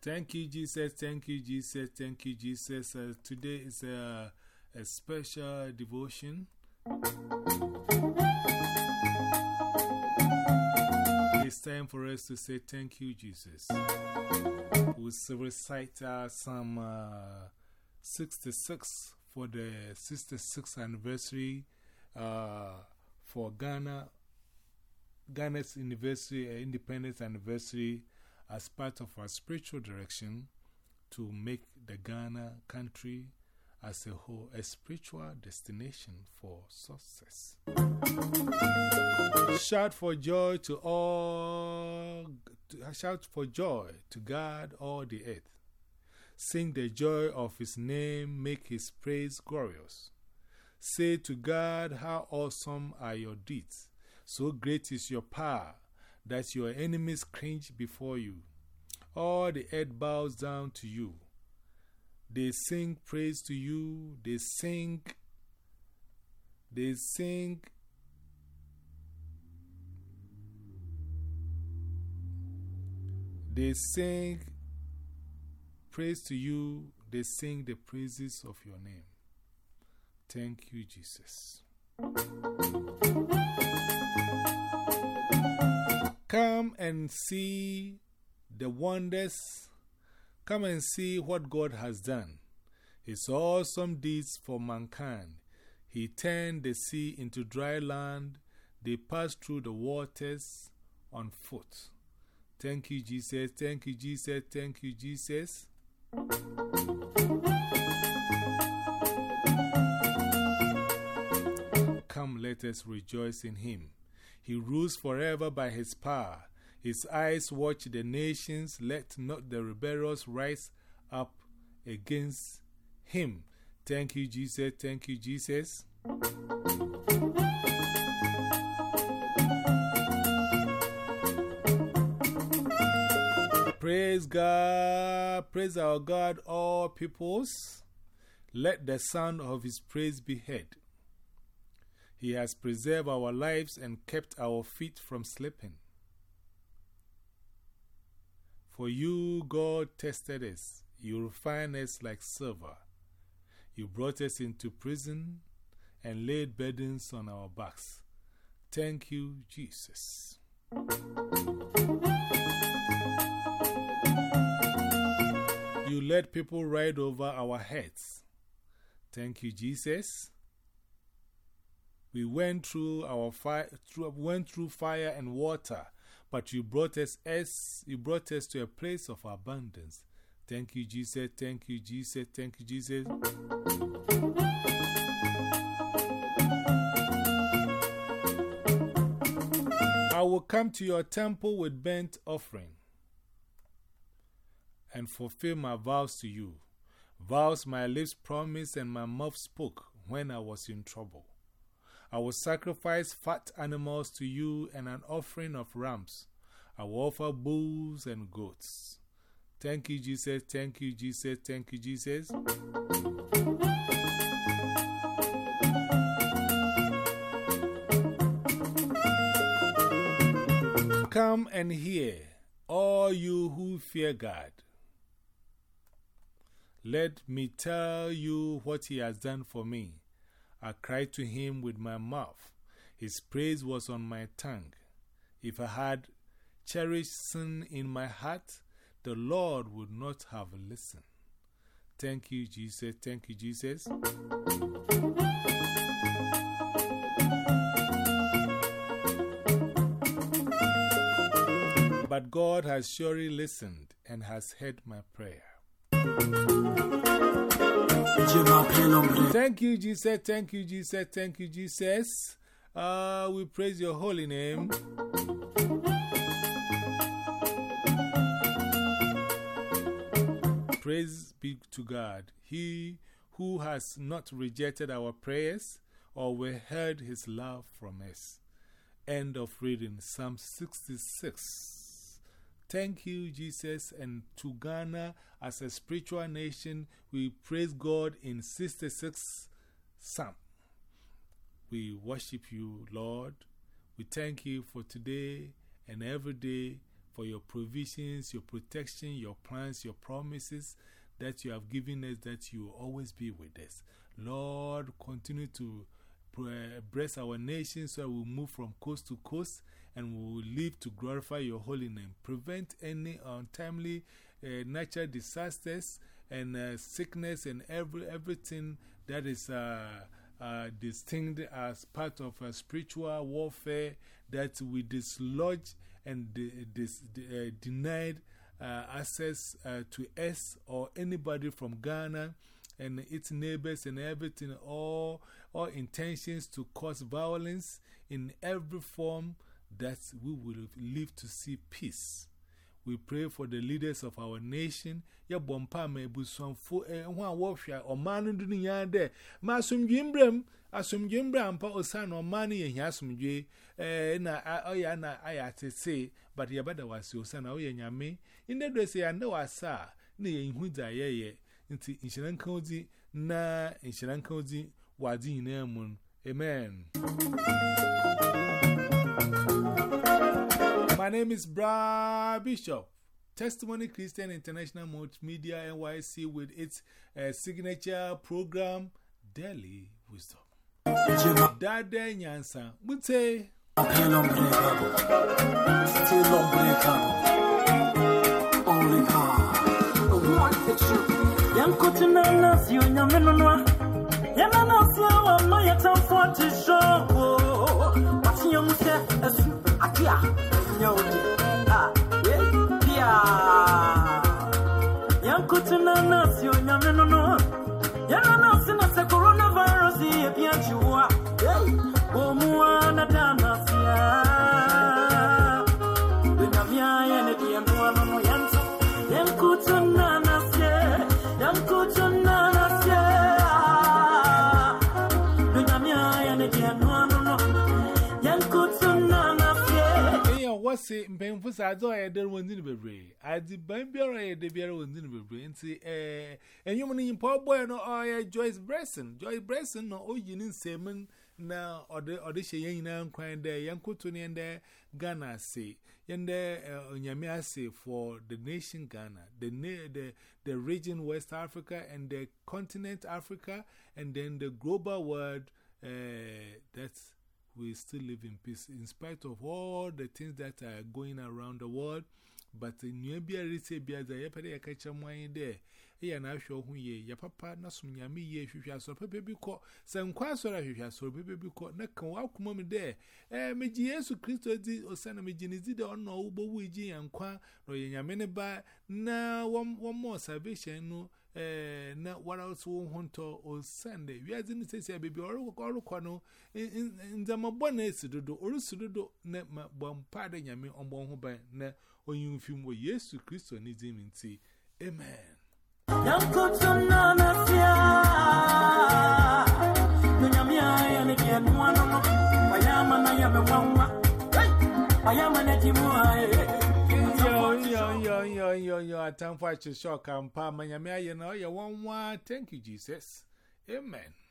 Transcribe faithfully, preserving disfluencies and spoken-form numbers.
Thank you, Jesus. Thank you, Jesus. Thank you, Jesus. Uh, today is a, a special devotion. It's time for us to say thank you, Jesus. We'll recite uh, Psalm uh, sixty-six for the sixty-sixth anniversary uh, for Ghana, Ghana's anniversary, uh, independence anniversary, as part of our spiritual direction to make the Ghana country as a whole a spiritual destination for success. Shout for joy to all, shout for joy to God all the earth. Sing the joy of His name, make His praise glorious. Say to God, how awesome are your deeds. So great is your power that your enemies cringe before you. All the earth bows down to you. They sing praise to you. They sing, they sing, they sing praise to you. They sing the praises of your name. Thank you, Jesus. Come and see the wonders. Come and see what God has done. His awesome deeds for mankind. He turned the sea into dry land. They passed through the waters on foot. Thank you, Jesus. Thank you, Jesus. Thank you, Jesus. Come, let us rejoice in Him. He rules forever by His power. His eyes watch the nations. Let not the rebellious rise up against Him. Thank you, Jesus. Thank you, Jesus. Praise God. Praise our God, all peoples. Let the sound of His praise be heard. He has preserved our lives and kept our feet from slipping. For you, God, tested us. You refined us like silver. You brought us into prison and laid burdens on our backs. Thank you, Jesus. You let people ride over our heads. Thank you, Jesus. We went through, our fire, through, went through fire and water, but you brought us, us, you brought us to a place of abundance. Thank you, Jesus. Thank you, Jesus. Thank you, Jesus. I will come to your temple with burnt offering and fulfill my vows to you. Vows my lips promised and my mouth spoke when I was in trouble. I will sacrifice fat animals to you and an offering of rams. I will offer bulls and goats. Thank you, Jesus. Thank you, Jesus. Thank you, Jesus. Come and hear, all you who fear God. Let me tell you what He has done for me. I cried to Him with my mouth. His praise was on my tongue. If I had cherished sin in my heart, the Lord would not have listened. Thank you, Jesus. Thank you, Jesus. But God has surely listened and has heard my prayer. Thank you, Jesus. Thank you, Jesus. Thank you, Jesus. Uh, we praise your holy name. Praise be to God. He who has not rejected our prayers or withheld His love from us. End of reading. Psalm sixty-six. Thank you, Jesus. And to Ghana, as a spiritual nation, we praise God in sixty-six Psalm. We worship you, Lord. We thank you for today and every day for your provisions, your protection, your plans, your promises that you have given us, that you will always be with us. Lord, continue to bless our nation so we will move from coast to coast and we will live to glorify your holy name. Prevent any untimely uh, natural disasters and uh, sickness and every, everything that is uh, uh, distinct as part of a spiritual warfare that we dislodge and de dis de uh, denied uh, access uh, to us or anybody from Ghana and its neighbors and everything, all, all intentions to cause violence in every form, that we will live to see peace. We pray for the leaders of our nation. Ya bompa me buson fo eh ho awofia o manu du ni ya de ma asumdwembrem asumdwembrem pa osan o manu ye hia asumdwe eh na oya na ayatese but ya bada wasi osan na oya nyame inde do se ya nda wasa na ye hu da ye ye nti inshiran kanodi na inshiran kanodi wadi ina mun. Amen. My name is Bra Bishop. Testimony Christian International Multimedia N Y C with its uh, signature program, Daily Wisdom. Dada Nyansa, would say, still unbreakable. Only God. Young Cotinana, you know, Yamana flower, my town for to show. But you said, Akia. Ah, yeah, young Cotinana, you know, Yana, since the coronavirus, the Pianchua, oh, Moana Danasia, with Navia and the Diamano Yansa, young Cotinana, young Cotinana, with Navia and the Diamano, young Cotinana. What's it? Painful, I do. I don't want to be brave. I did Bambiara, the beer was in the brain. See, eh, and you mean poor boy, no, I Joyce Bresson, Joyce Bresson, no, oh, you need Simon now, or the or the Cheyenne now crying there, young Cotoni and there, Ghana say, and there, Yamia say for the nation Ghana, the the the region West Africa and the continent Africa, and then the global world, uh, that's. We still live in peace in spite of all the things that are going around the world. But in Nubia, Ritsabia, the Yapade Kacham wine there. Here now show who ye, your papa, Nasum Yami, ye, if you so baby caught some quasora, if you so baby caught, not come walk mommy there. Eh, me Jesu Christo did or Sana Mijini did or no, Bowie and Qua, or Yamene by now one more salvation, no. Eh, na what else won't hunt or Sunday. We are didn't say, baby, or Quano in the Mabones to do or Sudo, net my bomb pardon Yami on Bonhoba, ne, or you film where yes to Christo needs him in tea. Amen. Young coach on Nanasia, Nanyamia, and again one of I am and I am a mama. I am an Etimua. Yo, yo, yo, yo, yo, time for a shock and palm, and you know, you want one. Thank you, Jesus. Amen.